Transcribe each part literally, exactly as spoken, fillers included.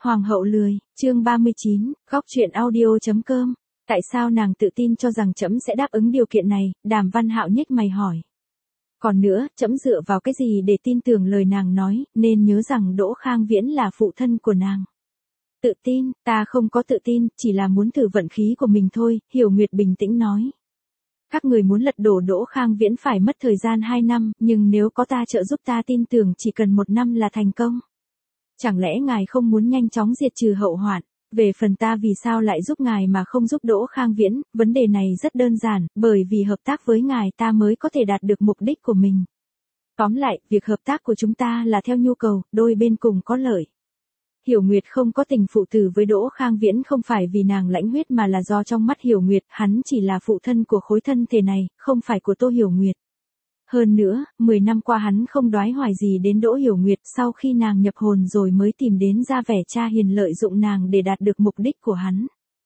Hoàng hậu lười, chương ba mươi chín, góc truyện audio.com. Tại sao nàng tự tin cho rằng trẫm sẽ đáp ứng điều kiện này? Đàm Văn Hạo nhếch mày hỏi. Còn nữa, trẫm dựa vào cái gì để tin tưởng lời nàng nói, nên nhớ rằng Đỗ Khang Viễn là phụ thân của nàng. Tự tin, ta không có tự tin, chỉ là muốn thử vận khí của mình thôi, Hiểu Nguyệt bình tĩnh nói. Các người muốn lật đổ Đỗ Khang Viễn phải mất thời gian hai năm, nhưng nếu có ta trợ giúp ta tin tưởng chỉ cần một năm là thành công. Chẳng lẽ ngài không muốn nhanh chóng diệt trừ hậu hoạn? Về phần ta vì sao lại giúp ngài mà không giúp Đỗ Khang Viễn, vấn đề này rất đơn giản, bởi vì hợp tác với ngài ta mới có thể đạt được mục đích của mình. Tóm lại, việc hợp tác của chúng ta là theo nhu cầu, đôi bên cùng có lợi. Hiểu Nguyệt không có tình phụ tử với Đỗ Khang Viễn không phải vì nàng lãnh huyết mà là do trong mắt Hiểu Nguyệt, hắn chỉ là phụ thân của khối thân thể này, không phải của Tô Hiểu Nguyệt. Hơn nữa, mười năm qua hắn không đoái hoài gì đến Đỗ Hiểu Nguyệt, sau khi nàng nhập hồn rồi mới tìm đến ra vẻ cha hiền lợi dụng nàng để đạt được mục đích của hắn.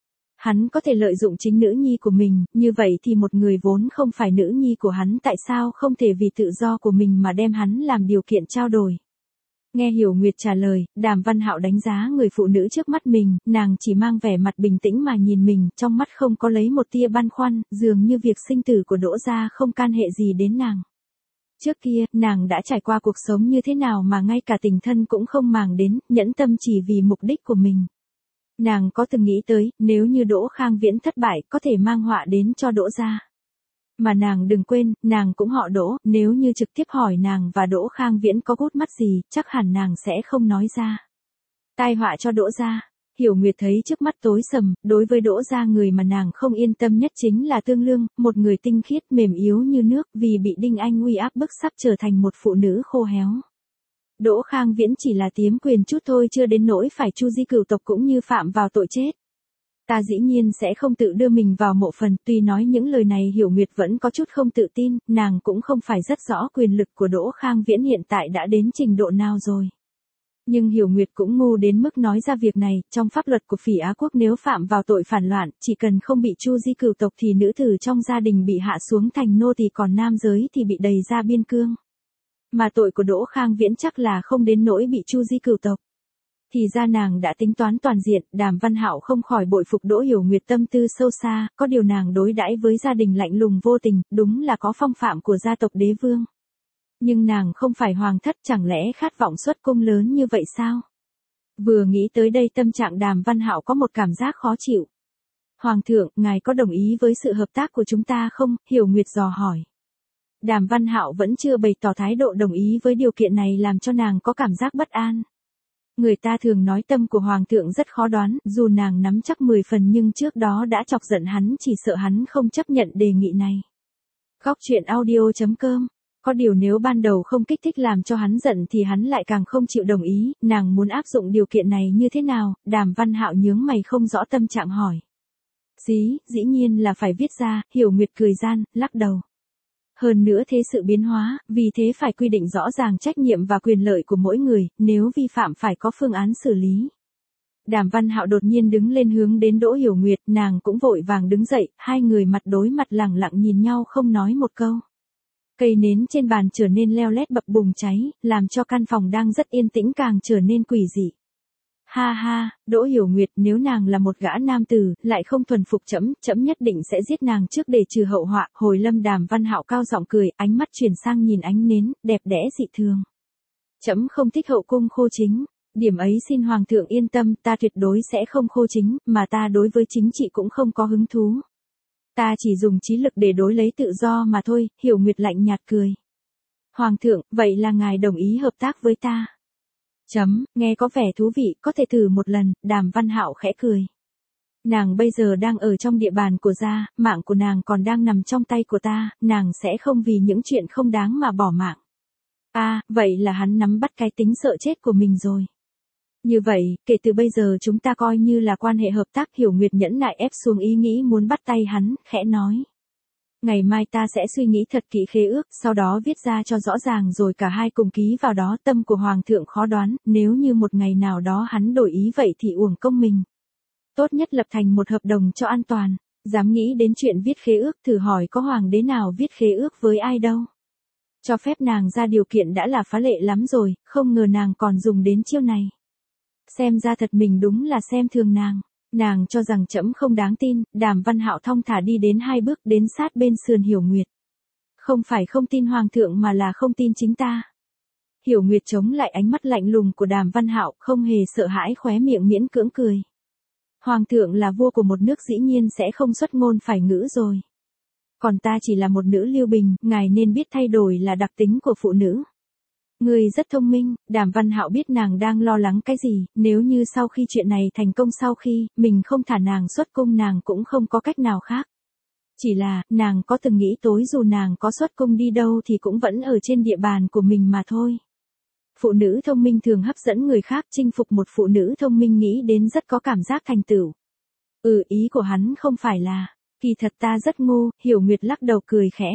Hắn có thể lợi dụng chính nữ nhi của mình, như vậy thì một người vốn không phải nữ nhi của hắn tại sao không thể vì tự do của mình mà đem hắn làm điều kiện trao đổi. Nghe Hiểu Nguyệt trả lời, Đàm Văn Hạo đánh giá người phụ nữ trước mắt mình, nàng chỉ mang vẻ mặt bình tĩnh mà nhìn mình, trong mắt không có lấy một tia băn khoăn, dường như việc sinh tử của Đỗ gia không can hệ gì đến nàng. Trước kia, nàng đã trải qua cuộc sống như thế nào mà ngay cả tình thân cũng không màng đến, nhẫn tâm chỉ vì mục đích của mình. Nàng có từng nghĩ tới, nếu như Đỗ Khang Viễn thất bại, có thể mang họa đến cho Đỗ gia. Mà nàng đừng quên, nàng cũng họ Đỗ, nếu như trực tiếp hỏi nàng và Đỗ Khang Viễn có gút mắt gì, chắc hẳn nàng sẽ không nói ra. Tai họa cho Đỗ gia. Hiểu Nguyệt thấy trước mắt tối sầm, đối với Đỗ gia người mà nàng không yên tâm nhất chính là Tương Lương, một người tinh khiết mềm yếu như nước vì bị Đinh Anh uy áp bức sắp trở thành một phụ nữ khô héo. Đỗ Khang Viễn chỉ là tiếm quyền chút thôi chưa đến nỗi phải chu di cửu tộc cũng như phạm vào tội chết. Ta dĩ nhiên sẽ không tự đưa mình vào mộ phần, tuy nói những lời này Hiểu Nguyệt vẫn có chút không tự tin, nàng cũng không phải rất rõ quyền lực của Đỗ Khang Viễn hiện tại đã đến trình độ nào rồi. Nhưng Hiểu Nguyệt cũng ngu đến mức nói ra việc này, trong pháp luật của Phỉ Á Quốc nếu phạm vào tội phản loạn, chỉ cần không bị chu di cửu tộc thì nữ tử trong gia đình bị hạ xuống thành nô tỳ còn nam giới thì bị đày ra biên cương. Mà tội của Đỗ Khang Viễn chắc là không đến nỗi bị chu di cửu tộc. Thì ra nàng đã tính toán toàn diện, Đàm Văn Hạo không khỏi bội phục Đỗ Hiểu Nguyệt tâm tư sâu xa, có điều nàng đối đãi với gia đình lạnh lùng vô tình, đúng là có phong phạm của gia tộc đế vương. Nhưng nàng không phải hoàng thất, chẳng lẽ khát vọng xuất cung lớn như vậy sao? Vừa nghĩ tới đây tâm trạng Đàm Văn Hạo có một cảm giác khó chịu. Hoàng thượng, ngài có đồng ý với sự hợp tác của chúng ta không? Hiểu Nguyệt dò hỏi. Đàm Văn Hạo vẫn chưa bày tỏ thái độ đồng ý với điều kiện này làm cho nàng có cảm giác bất an. Người ta thường nói tâm của hoàng thượng rất khó đoán, dù nàng nắm chắc mười phần nhưng trước đó đã chọc giận hắn, chỉ sợ hắn không chấp nhận đề nghị này. Góc truyện audio.com. Có điều nếu ban đầu không kích thích làm cho hắn giận thì hắn lại càng không chịu đồng ý, nàng muốn áp dụng điều kiện này như thế nào? Đàm Văn Hạo nhướng mày không rõ tâm trạng hỏi. Dĩ, dĩ nhiên là phải viết ra, Hiểu Nguyệt cười gian, lắc đầu. Hơn nữa thế sự biến hóa, vì thế phải quy định rõ ràng trách nhiệm và quyền lợi của mỗi người, nếu vi phạm phải có phương án xử lý. Đàm Văn Hạo đột nhiên đứng lên hướng đến Đỗ Hiểu Nguyệt, nàng cũng vội vàng đứng dậy, hai người mặt đối mặt lẳng lặng nhìn nhau không nói một câu. Cây nến trên bàn trở nên leo lét bập bùng cháy, làm cho căn phòng đang rất yên tĩnh càng trở nên quỷ dị. Ha ha, Đỗ Hiểu Nguyệt, nếu nàng là một gã nam tử, lại không thuần phục trẫm, trẫm nhất định sẽ giết nàng trước để trừ hậu họa. Hồi lâm Đàm Văn Hạo cao giọng cười, ánh mắt chuyển sang nhìn ánh nến, đẹp đẽ dị thường. Trẫm không thích hậu cung khô chính, điểm ấy xin hoàng thượng yên tâm, ta tuyệt đối sẽ không khô chính, mà ta đối với chính trị cũng không có hứng thú. Ta chỉ dùng trí lực để đối lấy tự do mà thôi. Hiểu Nguyệt lạnh nhạt cười. Hoàng thượng, vậy là ngài đồng ý hợp tác với ta? Chấm, nghe có vẻ thú vị, có thể thử một lần. Đàm Văn Hạo khẽ cười. Nàng bây giờ đang ở trong địa bàn của gia, mạng của nàng còn đang nằm trong tay của ta, nàng sẽ không vì những chuyện không đáng mà bỏ mạng. À, vậy là hắn nắm bắt cái tính sợ chết của mình rồi. Như vậy, kể từ bây giờ chúng ta coi như là quan hệ hợp tác. Hiểu Nguyệt nhẫn nại ép xuống ý nghĩ muốn bắt tay hắn, khẽ nói. Ngày mai ta sẽ suy nghĩ thật kỹ khế ước, sau đó viết ra cho rõ ràng rồi cả hai cùng ký vào đó. Tâm của hoàng thượng khó đoán, nếu như một ngày nào đó hắn đổi ý vậy thì uổng công mình. Tốt nhất lập thành một hợp đồng cho an toàn. Dám nghĩ đến chuyện viết khế ước, thử hỏi có hoàng đế nào viết khế ước với ai đâu. Cho phép nàng ra điều kiện đã là phá lệ lắm rồi, không ngờ nàng còn dùng đến chiêu này. Xem ra thật mình đúng là xem thường nàng. Nàng cho rằng trẫm không đáng tin, Đàm Văn Hạo thong thả đi đến hai bước đến sát bên sườn Hiểu Nguyệt. Không phải không tin hoàng thượng mà là không tin chính ta. Hiểu Nguyệt chống lại ánh mắt lạnh lùng của Đàm Văn Hạo, không hề sợ hãi, khóe miệng miễn cưỡng cười. Hoàng thượng là vua của một nước dĩ nhiên sẽ không xuất ngôn phải ngữ rồi. Còn ta chỉ là một nữ Lưu Bình, ngài nên biết thay đổi là đặc tính của phụ nữ. Người rất thông minh, Đàm Văn Hạo biết nàng đang lo lắng cái gì, nếu như sau khi chuyện này thành công, sau khi mình không thả nàng xuất cung, nàng cũng không có cách nào khác. Chỉ là, nàng có từng nghĩ tối dù nàng có xuất cung đi đâu thì cũng vẫn ở trên địa bàn của mình mà thôi. Phụ nữ thông minh thường hấp dẫn người khác, chinh phục một phụ nữ thông minh nghĩ đến rất có cảm giác thành tựu. Ừ, ý của hắn không phải là, kỳ thật ta rất ngu, Hiểu Nguyệt lắc đầu cười khẽ.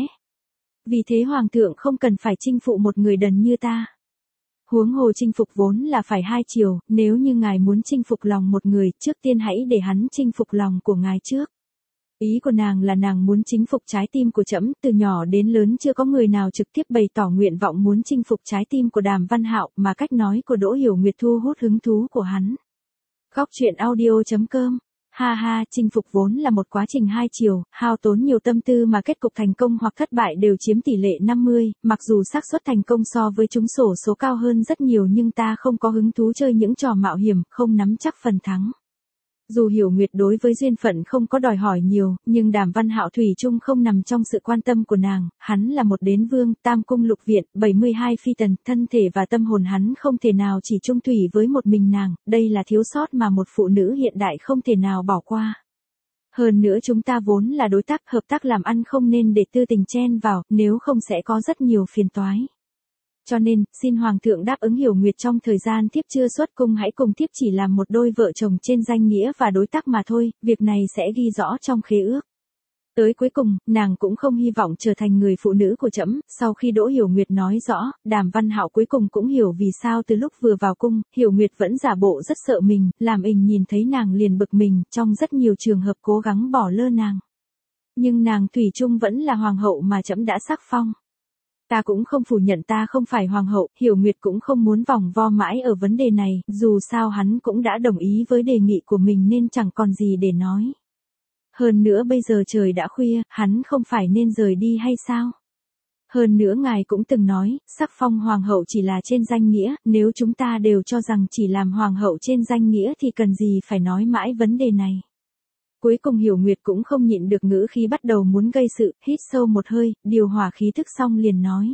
Vì thế hoàng thượng không cần phải chinh phụ một người đần như ta. Huống hồ chinh phục vốn là phải hai chiều, nếu như ngài muốn chinh phục lòng một người, trước tiên hãy để hắn chinh phục lòng của ngài trước. Ý của nàng là nàng muốn chinh phục trái tim của trẫm, từ nhỏ đến lớn chưa có người nào trực tiếp bày tỏ nguyện vọng muốn chinh phục trái tim của Đàm Văn Hạo, mà cách nói của Đỗ Hiểu Nguyệt thu hút hứng thú của hắn. Góc truyện audio chấm com. Ha ha, chinh phục vốn là một quá trình hai chiều, hao tốn nhiều tâm tư mà kết cục thành công hoặc thất bại đều chiếm tỷ lệ năm mươi, mặc dù xác suất thành công so với trúng xổ số cao hơn rất nhiều, nhưng ta không có hứng thú chơi những trò mạo hiểm, không nắm chắc phần thắng. Dù Hiểu Nguyệt đối với duyên phận không có đòi hỏi nhiều, nhưng Đàm Văn Hạo thủy chung không nằm trong sự quan tâm của nàng, hắn là một đế vương, tam cung lục viện, bảy mươi hai phi tần, thân thể và tâm hồn hắn không thể nào chỉ chung thủy với một mình nàng, đây là thiếu sót mà một phụ nữ hiện đại không thể nào bỏ qua. Hơn nữa chúng ta vốn là đối tác, hợp tác làm ăn không nên để tư tình chen vào, nếu không sẽ có rất nhiều phiền toái. Cho nên, xin Hoàng thượng đáp ứng Hiểu Nguyệt trong thời gian thiếp chưa xuất cung hãy cùng thiếp chỉ làm một đôi vợ chồng trên danh nghĩa và đối tác mà thôi, việc này sẽ ghi rõ trong khế ước. Tới cuối cùng, nàng cũng không hy vọng trở thành người phụ nữ của trẫm. Sau khi Đỗ Hiểu Nguyệt nói rõ, Đàm Văn Hạo cuối cùng cũng hiểu vì sao từ lúc vừa vào cung, Hiểu Nguyệt vẫn giả bộ rất sợ mình, làm ình nhìn thấy nàng liền bực mình, trong rất nhiều trường hợp cố gắng bỏ lơ nàng. Nhưng nàng thủy chung vẫn là hoàng hậu mà trẫm đã sắc phong. Ta cũng không phủ nhận ta không phải hoàng hậu, Hiểu Nguyệt cũng không muốn vòng vo mãi ở vấn đề này, dù sao hắn cũng đã đồng ý với đề nghị của mình nên chẳng còn gì để nói. Hơn nữa bây giờ trời đã khuya, hắn không phải nên rời đi hay sao? Hơn nữa ngài cũng từng nói, sắc phong hoàng hậu chỉ là trên danh nghĩa, nếu chúng ta đều cho rằng chỉ làm hoàng hậu trên danh nghĩa thì cần gì phải nói mãi vấn đề này. Cuối cùng Hiểu Nguyệt cũng không nhịn được ngữ khí bắt đầu muốn gây sự, hít sâu một hơi, điều hòa khí thức xong liền nói.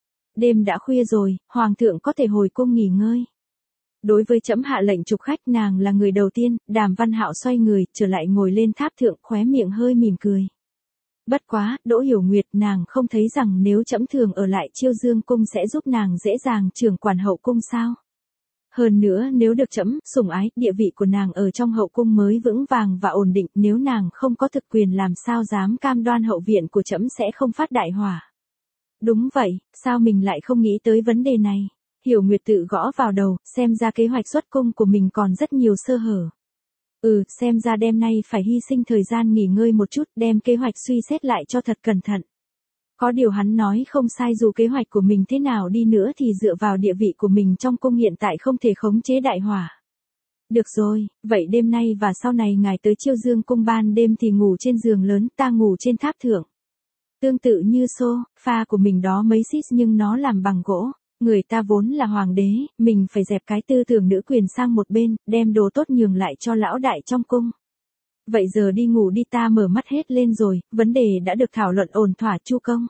Đêm đã khuya rồi, hoàng thượng có thể hồi cung nghỉ ngơi. Đối với trẫm hạ lệnh trục khách, nàng là người đầu tiên. Đàm Văn Hạo xoay người, trở lại ngồi lên tháp thượng, khóe miệng hơi mỉm cười. Bất quá, Đỗ Hiểu Nguyệt, nàng không thấy rằng nếu trẫm thường ở lại Chiêu Dương cung sẽ giúp nàng dễ dàng trưởng quản hậu cung sao? Hơn nữa nếu được trẫm sủng ái, địa vị của nàng ở trong hậu cung mới vững vàng và ổn định, nếu nàng không có thực quyền làm sao dám cam đoan hậu viện của trẫm sẽ không phát đại hỏa. Đúng vậy, sao mình lại không nghĩ tới vấn đề này? Hiểu Nguyệt tự gõ vào đầu, xem ra kế hoạch xuất cung của mình còn rất nhiều sơ hở. Ừ, xem ra đêm nay phải hy sinh thời gian nghỉ ngơi một chút, đem kế hoạch suy xét lại cho thật cẩn thận. Có điều hắn nói không sai, dù kế hoạch của mình thế nào đi nữa thì dựa vào địa vị của mình trong cung hiện tại không thể khống chế đại hỏa. Được rồi, vậy đêm nay và sau này ngài tới Chiêu Dương cung ban đêm thì ngủ trên giường lớn, ta ngủ trên tháp thượng. Tương tự như sofa của mình đó mấy xít nhưng nó làm bằng gỗ. Người ta vốn là hoàng đế, mình phải dẹp cái tư tưởng nữ quyền sang một bên, đem đồ tốt nhường lại cho lão đại trong cung. Vậy giờ đi ngủ đi, ta mở mắt hết lên rồi, vấn đề đã được thảo luận ổn thỏa. Chu công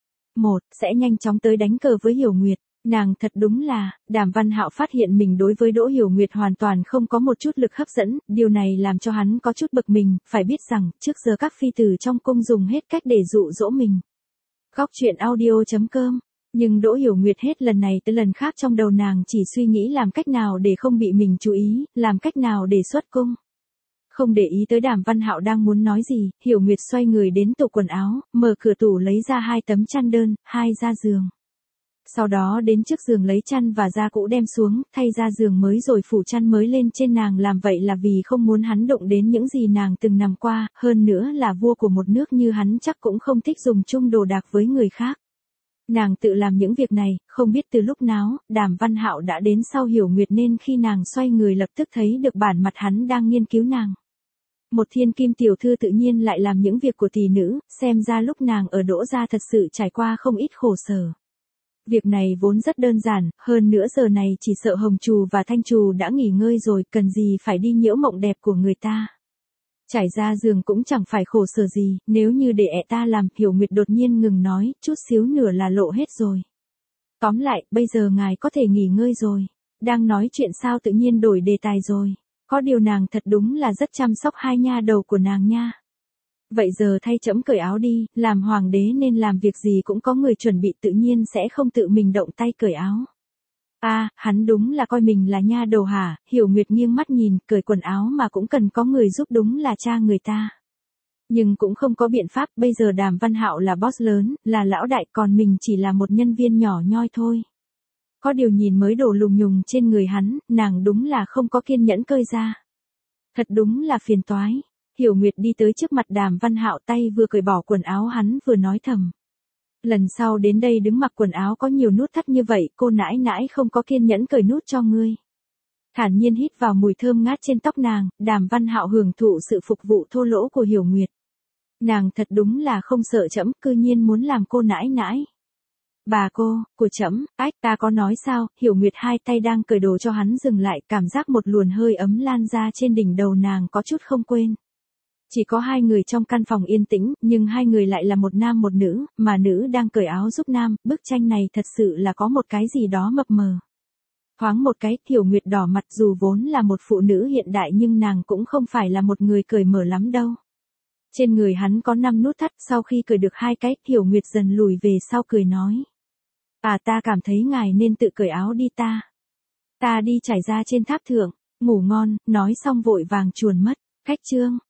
một sẽ nhanh chóng tới đánh cờ với Hiểu Nguyệt. Nàng thật đúng là, Đàm Văn Hạo phát hiện mình đối với Đỗ Hiểu Nguyệt hoàn toàn không có một chút lực hấp dẫn, điều này làm cho hắn có chút bực mình, phải biết rằng, trước giờ các phi tử trong cung dùng hết cách để dụ dỗ mình. Góc truyện audio chấm com. Nhưng Đỗ Hiểu Nguyệt hết lần này tới lần khác trong đầu nàng chỉ suy nghĩ làm cách nào để không bị mình chú ý, làm cách nào để xuất cung. Không để ý tới Đàm Văn Hạo đang muốn nói gì, Hiểu Nguyệt xoay người đến tủ quần áo, mở cửa tủ lấy ra hai tấm chăn đơn, hai ra giường. Sau đó đến trước giường lấy chăn và da cũ đem xuống, thay ra giường mới rồi phủ chăn mới lên trên. Nàng làm vậy là vì không muốn hắn đụng đến những gì nàng từng nằm qua, hơn nữa là vua của một nước như hắn chắc cũng không thích dùng chung đồ đạc với người khác. Nàng tự làm những việc này, không biết từ lúc nào, Đàm Văn Hạo đã đến sau Hiểu Nguyệt nên khi nàng xoay người lập tức thấy được bản mặt hắn đang nghiên cứu nàng. Một thiên kim tiểu thư tự nhiên lại làm những việc của tỷ nữ, xem ra lúc nàng ở Đỗ gia thật sự trải qua không ít khổ sở. Việc này vốn rất đơn giản, hơn nữa giờ này chỉ sợ Hồng Trù và Thanh Trù đã nghỉ ngơi rồi, cần gì phải đi nhiễu mộng đẹp của người ta. Trải ra giường cũng chẳng phải khổ sở gì, nếu như để ẹ ta làm, Hiểu Nguyệt đột nhiên ngừng nói, chút xíu nữa là lộ hết rồi. Tóm lại, bây giờ ngài có thể nghỉ ngơi rồi. Đang nói chuyện sao tự nhiên đổi đề tài rồi. Có điều nàng thật đúng là rất chăm sóc hai nha đầu của nàng nha. Vậy giờ thay trẫm cởi áo đi, làm hoàng đế nên làm việc gì cũng có người chuẩn bị, tự nhiên sẽ không tự mình động tay cởi áo. A, à, hắn đúng là coi mình là nha đầu hả? Hiểu Nguyệt nghiêng mắt nhìn, cởi quần áo mà cũng cần có người giúp, đúng là cha người ta. Nhưng cũng không có biện pháp, bây giờ Đàm Văn Hạo là boss lớn, là lão đại, còn mình chỉ là một nhân viên nhỏ nhoi thôi. Có điều nhìn mới đổ lùng nhùng trên người hắn, nàng đúng là không có kiên nhẫn cơi ra. Thật đúng là phiền toái. Hiểu Nguyệt đi tới trước mặt Đàm Văn Hạo, tay vừa cởi bỏ quần áo hắn vừa nói thầm. Lần sau đến đây đứng mặc quần áo có nhiều nút thắt như vậy, cô nãi nãi không có kiên nhẫn cởi nút cho ngươi. Thản nhiên hít vào mùi thơm ngát trên tóc nàng, Đàm Văn Hạo hưởng thụ sự phục vụ thô lỗ của Hiểu Nguyệt. Nàng thật đúng là không sợ trẫm, cư nhiên muốn làm cô nãi nãi. Bà cô, của trẫm, ách, ta có nói sao? Hiểu Nguyệt hai tay đang cởi đồ cho hắn dừng lại, cảm giác một luồn hơi ấm lan ra trên đỉnh đầu nàng, có chút không quên. Chỉ có hai người trong căn phòng yên tĩnh, nhưng hai người lại là một nam một nữ, mà nữ đang cởi áo giúp nam, bức tranh này thật sự là có một cái gì đó mập mờ. Thoáng một cái, Hiểu Nguyệt đỏ mặt, dù vốn là một phụ nữ hiện đại nhưng nàng cũng không phải là một người cởi mở lắm đâu. Trên người hắn có năm nút thắt, sau khi cởi được hai cái, Hiểu Nguyệt dần lùi về sau cười nói. À, ta cảm thấy ngài nên tự cởi áo đi ta. Ta đi trải ra trên tháp thượng, ngủ ngon, nói xong vội vàng chuồn mất. Khách trương.